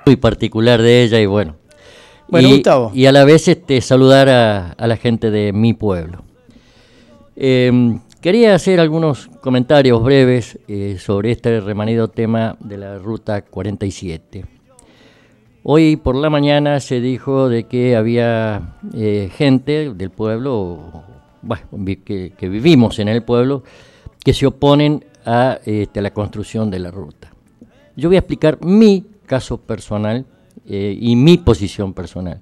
muy particular de ella y bueno. Bueno, Gustavo. Y a la vez saludar a la gente de mi pueblo. Quería hacer algunos comentarios breves sobre este remanido tema de la Ruta 47. Hoy por la mañana se dijo de que había gente del pueblo, que vivimos en el pueblo, que se oponen a la construcción de la ruta. Yo voy a explicar mi caso personal y mi posición personal.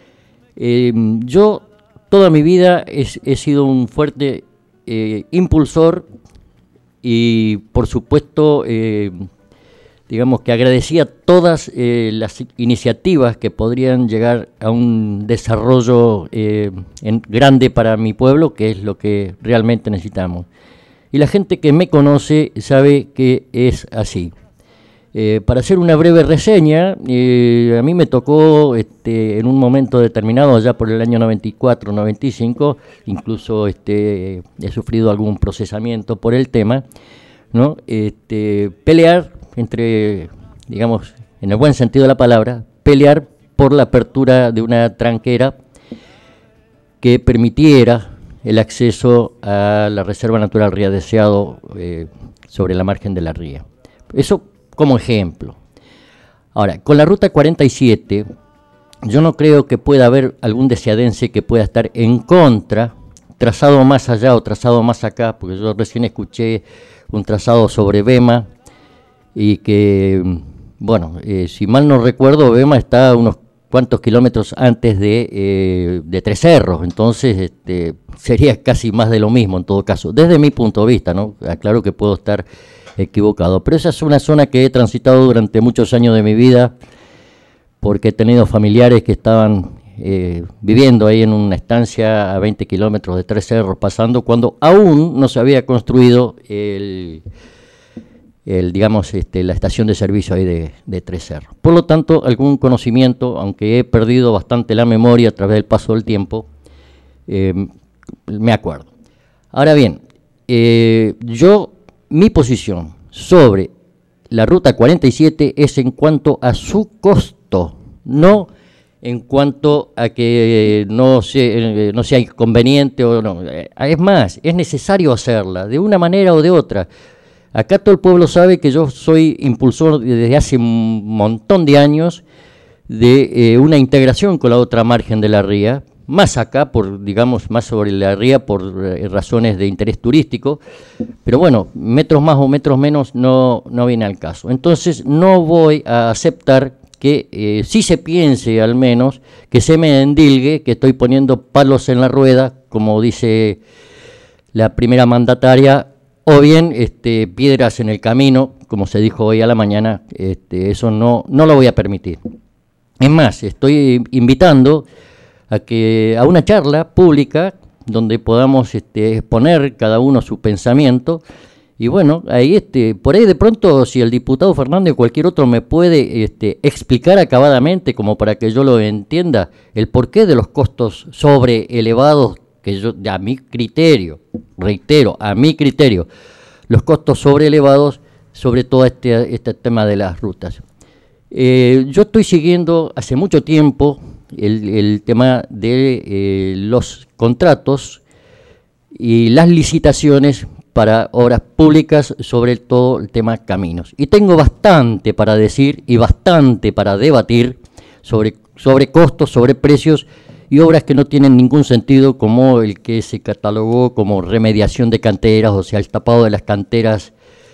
Yo toda mi vida he sido un fuerte impulsor y por supuesto digamos que agradecía todas las iniciativas que podrían llegar a un desarrollo grande para mi pueblo, que es lo que realmente necesitamos. Y la gente que me conoce sabe que es así. Para hacer una breve reseña, a mí me tocó en un momento determinado, allá por el año 94-95, incluso he sufrido algún procesamiento por el tema, ¿no? Pelear entre, digamos, en el buen sentido de la palabra, pelear por la apertura de una tranquera que permitiera el acceso a la Reserva Natural Ría Deseado sobre la margen de la ría. Eso como ejemplo. Ahora, con la Ruta 47, yo no creo que pueda haber algún deseadense que pueda estar en contra, trazado más allá o trazado más acá, porque yo recién escuché un trazado sobre Bema, y que, bueno, si mal no recuerdo, Bema está a unos cuantos kilómetros antes de Tres Cerros, entonces sería casi más de lo mismo en todo caso, desde mi punto de vista, ¿no? Aclaro que puedo estar equivocado, pero esa es una zona que he transitado durante muchos años de mi vida, porque he tenido familiares que estaban viviendo ahí en una estancia a 20 kilómetros de Tres Cerros, pasando cuando aún no se había construido digamos, la estación de servicio ahí de Tres Cerros. Por lo tanto, algún conocimiento, aunque he perdido bastante la memoria a través del paso del tiempo, me acuerdo. Ahora bien, mi posición sobre la Ruta 47 es en cuanto a su costo, no en cuanto a que no sea inconveniente o no. Es más, es necesario hacerla, de una manera o de otra. Acá todo el pueblo sabe que yo soy impulsor desde hace un montón de años de una integración con la otra margen de la ría, más acá, más sobre la ría por razones de interés turístico, pero bueno, metros más o metros menos no viene al caso. Entonces no voy a aceptar que sí se piense al menos, que se me endilgue, que estoy poniendo palos en la rueda, como dice la primera mandataria, o bien piedras en el camino, como se dijo hoy a la mañana. Eso no lo voy a permitir. Es más, estoy invitando a una charla pública donde podamos exponer cada uno su pensamiento, y bueno, ahí por ahí de pronto, si el diputado Fernández o cualquier otro me puede explicar acabadamente, como para que yo lo entienda, el porqué de los costos sobreelevados, que yo, a mi criterio, reitero, a mi criterio, los costos sobreelevados sobre todo este tema de las rutas. Yo estoy siguiendo hace mucho tiempo el tema de los contratos y las licitaciones para obras públicas, sobre todo el tema caminos. Y tengo bastante para decir y bastante para debatir sobre costos, sobre precios y obras que no tienen ningún sentido, como el que se catalogó como remediación de canteras, o sea, el tapado de las canteras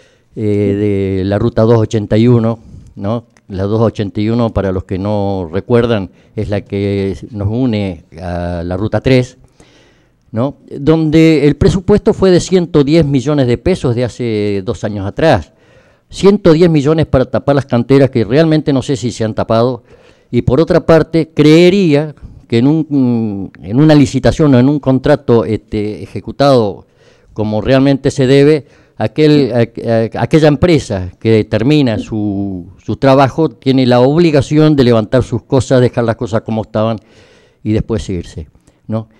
de la Ruta 281, ¿no? La 281, para los que no recuerdan, es la que nos une a la Ruta 3, ¿no? Donde el presupuesto fue de 110 millones de pesos de hace 2 años atrás. 110 millones para tapar las canteras que realmente no sé si se han tapado. Y por otra parte, creería que en una licitación o en un contrato ejecutado como realmente se debe, aquella empresa que termina su trabajo tiene la obligación de levantar sus cosas, dejar las cosas como estaban y después irse, ¿no?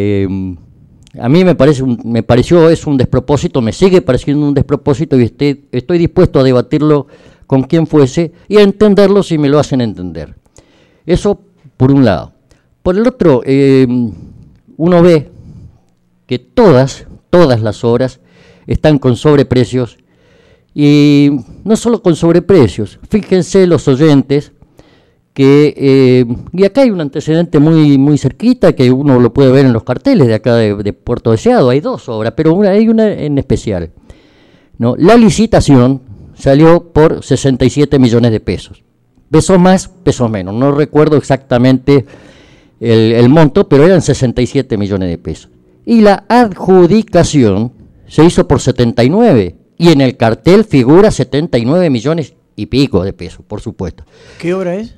A mí me pareció es un despropósito, me sigue pareciendo un despropósito, y estoy dispuesto a debatirlo con quién fuese y a entenderlo si me lo hacen entender. Eso por un lado. Por el otro, uno ve que todas las obras están con sobreprecios, y no solo con sobreprecios. Fíjense los oyentes que, y acá hay un antecedente muy cerquita que uno lo puede ver en los carteles de acá de Puerto Deseado. Hay dos obras, pero hay una en especial, ¿no? La licitación salió por 67 millones de pesos. Pesos más, pesos menos. No recuerdo exactamente el monto, pero eran 67 millones de pesos. Y la adjudicación se hizo por 79, y en el cartel figura 79 millones y pico de pesos, por supuesto. ¿Qué obra es?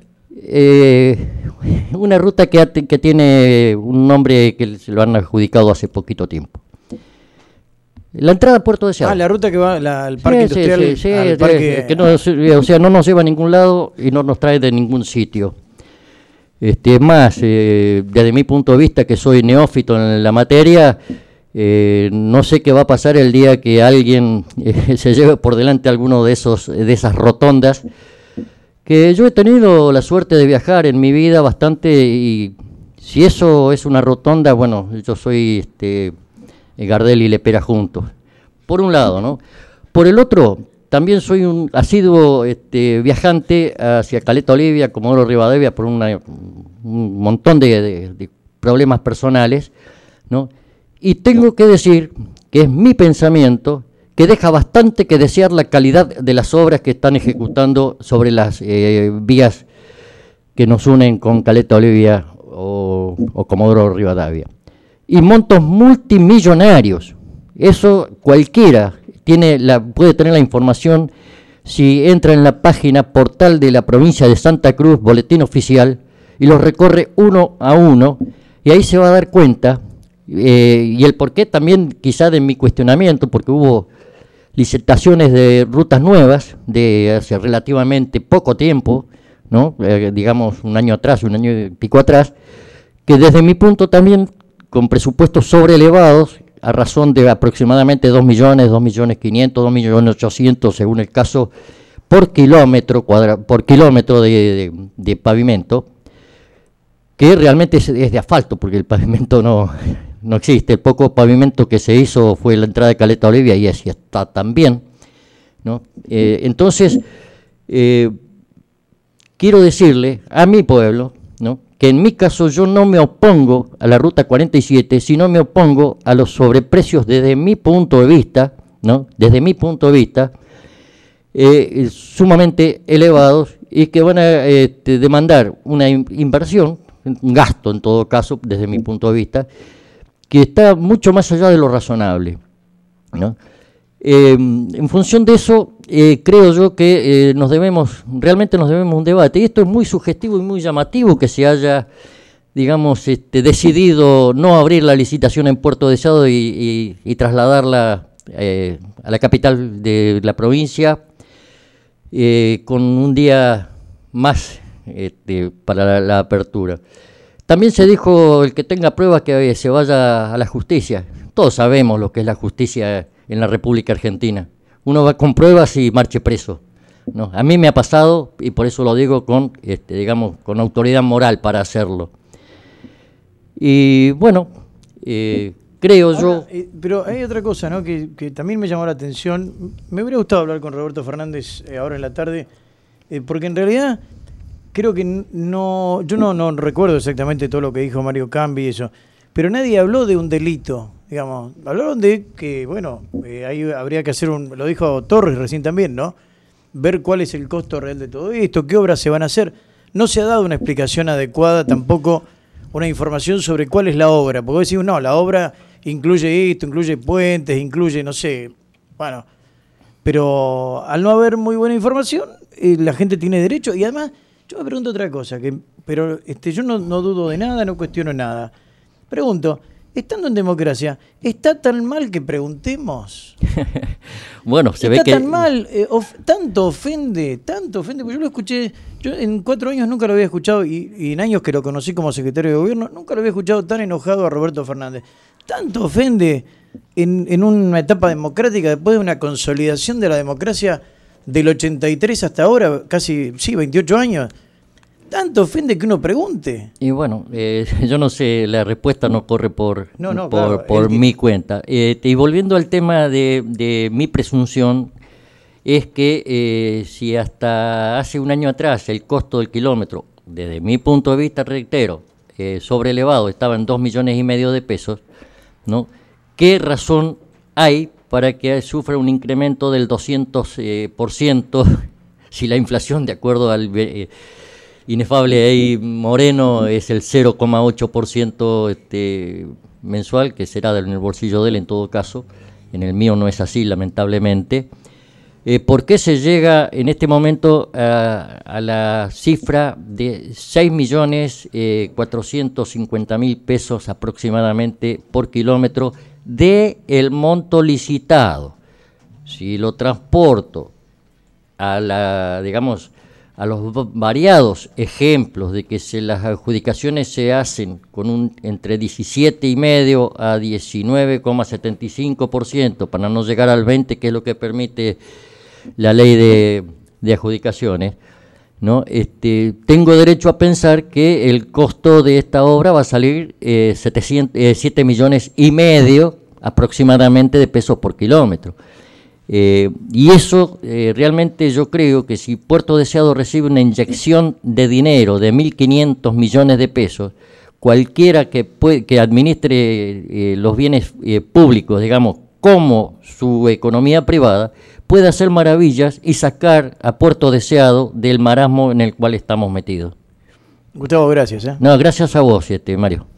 Una ruta que tiene un nombre que se lo han adjudicado hace poquito tiempo. La entrada a Puerto Deseado. La ruta que va al parque industrial. Sí, al parque... que no, o sea, no nos lleva a ningún lado y no nos trae de ningún sitio. Es más, desde mi punto de vista, que soy neófito en la materia, no sé qué va a pasar el día que alguien se lleve por delante alguno de esas rotondas, que yo he tenido la suerte de viajar en mi vida bastante, y si eso es una rotonda, bueno, yo soy Gardel y Lepera juntos, por un lado, ¿no? Por el otro, también soy un asiduo viajante hacia Caleta Olivia, Comodoro Rivadavia, por un montón de problemas personales, ¿no? Y tengo que decir que es mi pensamiento que deja bastante que desear la calidad de las obras que están ejecutando sobre las vías que nos unen con Caleta Olivia o Comodoro Rivadavia. Y montos multimillonarios. Eso cualquiera puede tener la información si entra en la página portal de la provincia de Santa Cruz, Boletín Oficial, y los recorre uno a uno, y ahí se va a dar cuenta, y el porqué también quizá de mi cuestionamiento, porque hubo licitaciones de rutas nuevas de hace relativamente poco tiempo, ¿no? Digamos un año y pico atrás, que desde mi punto también con presupuestos sobreelevados, a razón de aproximadamente 2 millones, 2 millones 500, 2 millones 800, según el caso, por kilómetro de pavimento, que realmente es de asfalto, porque el pavimento no existe. El poco pavimento que se hizo fue la entrada de Caleta Olivia, y así está también, ¿no? Entonces, quiero decirle a mi pueblo, ¿no?, que en mi caso yo no me opongo a la Ruta 47, sino me opongo a los sobreprecios desde mi punto de vista, ¿no?, desde mi punto de vista, sumamente elevados, y que van a demandar una inversión, un gasto en todo caso, desde mi punto de vista, que está mucho más allá de lo razonable, ¿no? En función de eso, creo yo que realmente nos debemos un debate, y esto es muy sugestivo y muy llamativo que se haya, digamos, decidido no abrir la licitación en Puerto Deseado y trasladarla a la capital de la provincia, con un día más para la apertura. También se dijo, el que tenga pruebas que se vaya a la justicia. Todos sabemos lo que es la justicia en la República Argentina. Uno va con pruebas y marche preso, ¿no? A mí me ha pasado, y por eso lo digo con, digamos, con autoridad moral para hacerlo. Y bueno, creo yo... Pero hay otra cosa, ¿no?, que también me llamó la atención. Me hubiera gustado hablar con Roberto Fernández ahora en la tarde, porque en realidad creo que yo no recuerdo exactamente todo lo que dijo Mario Cambi y eso, pero nadie habló de un delito, digamos. Hablaron de que, bueno, ahí habría que hacer lo dijo Torres recién también, ¿no?, ver cuál es el costo real de todo esto, qué obras se van a hacer. No se ha dado una explicación adecuada, tampoco una información sobre cuál es la obra, porque vos decís, no, la obra incluye esto, incluye puentes, incluye, no sé, bueno, pero al no haber muy buena información, la gente tiene derecho. Y además, yo me pregunto otra cosa, pero yo no dudo de nada, no cuestiono nada. Pregunto, estando en democracia, ¿está tan mal que preguntemos? Bueno, se ve que... ¿Está tan mal? ¿Tanto ofende? Porque yo lo escuché, yo en 4 años nunca lo había escuchado, y en años que lo conocí como secretario de gobierno, nunca lo había escuchado tan enojado a Roberto Fernández. ¿Tanto ofende en una etapa democrática, después de una consolidación de la democracia, del 83 hasta ahora, casi, sí, 28 años. Tanto ofende que uno pregunte. Y bueno, yo no sé, la respuesta no corre por claro, mi cuenta. Y volviendo al tema de mi presunción, es que si hasta hace un año atrás el costo del kilómetro, desde mi punto de vista, reitero, sobrelevado, estaba en 2,5 millones de pesos, ¿no? ¿Qué razón hay para que sufra un incremento del 200% si la inflación, de acuerdo al inefable ahí Moreno, es el 0,8% mensual, que será en el bolsillo de él en todo caso? En el mío no es así, lamentablemente. ¿Por qué se llega en este momento a la cifra de 6.450.000 pesos aproximadamente por kilómetro de el monto licitado? Si lo transporto a a los variados ejemplos de que las adjudicaciones se hacen con entre 17,5% a 19,75%, para no llegar al 20%, que es lo que permite la ley de adjudicaciones, ¿no? Tengo derecho a pensar que el costo de esta obra va a salir 7,5 millones aproximadamente de pesos por kilómetro. Y eso realmente yo creo que si Puerto Deseado recibe una inyección de dinero de 1.500 millones de pesos, cualquiera que administre los bienes públicos, digamos, como su economía privada, puede hacer maravillas y sacar a Puerto Deseado del marasmo en el cual estamos metidos. Gustavo, gracias. No, gracias a vos, Mario.